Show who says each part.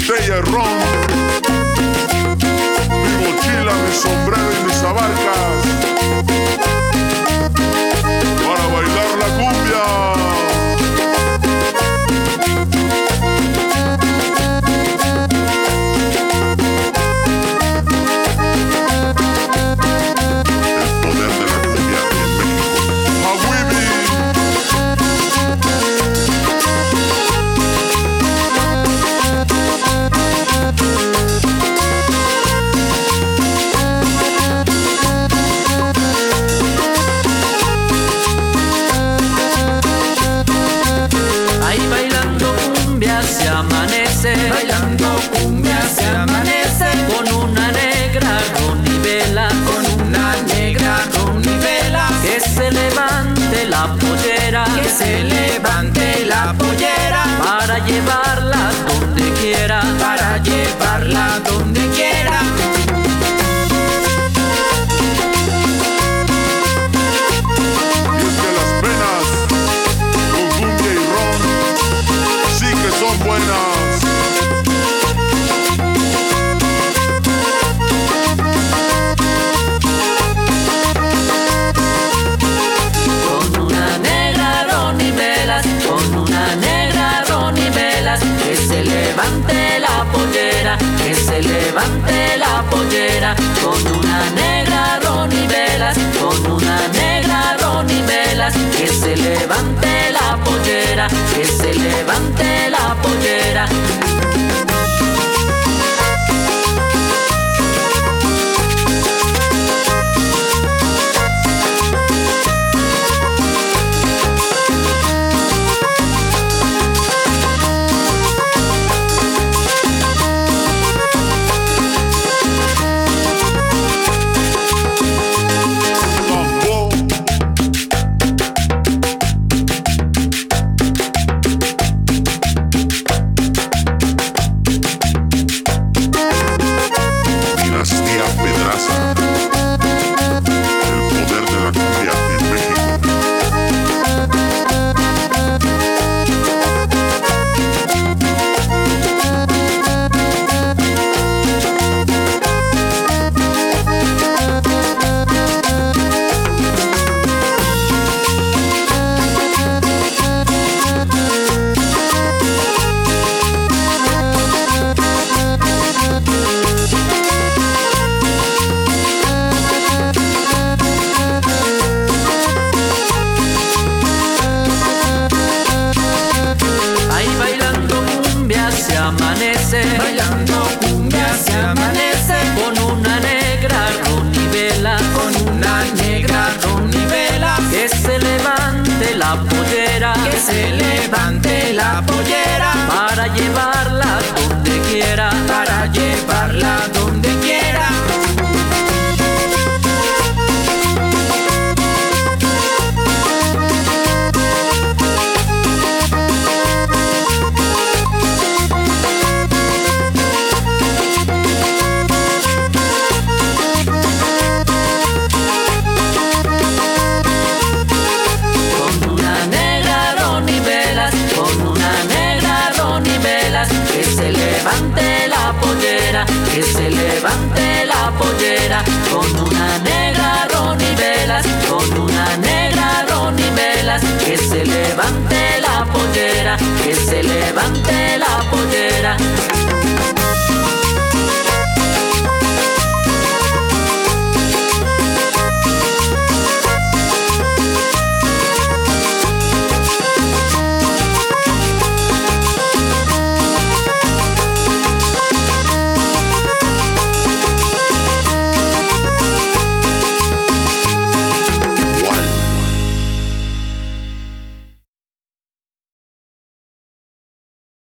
Speaker 1: botella de ron, mi mochila, mi sombrero y mis abarcas para bailar la cumbia.
Speaker 2: Se amanece,
Speaker 3: bailando cumbia se amanece,
Speaker 2: con una negra ronivela,
Speaker 3: con una negra ronivela,
Speaker 2: que se levante la pollera,
Speaker 3: que se levante la pollera,
Speaker 2: para llevarla donde quiera,
Speaker 3: para llevarla donde quiera.
Speaker 1: Y es que las penas con cumbia y ron sí que son buenas.
Speaker 2: con una negra ronivelas, con una negra ronivelas, que se levante la pollera, que se levante la pollera, con una negra ronivelas, con una negra ronivelas, que se levante la pollera, que se levante la pollera.
Speaker 3: Bailando cumbia se amanece,
Speaker 2: con una negra ronivela,
Speaker 3: con una negra ronivela,
Speaker 2: que se levante la pollera,
Speaker 3: que se levante la pollera.